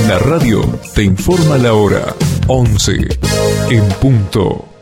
La radio te informa la hora 11 en punto.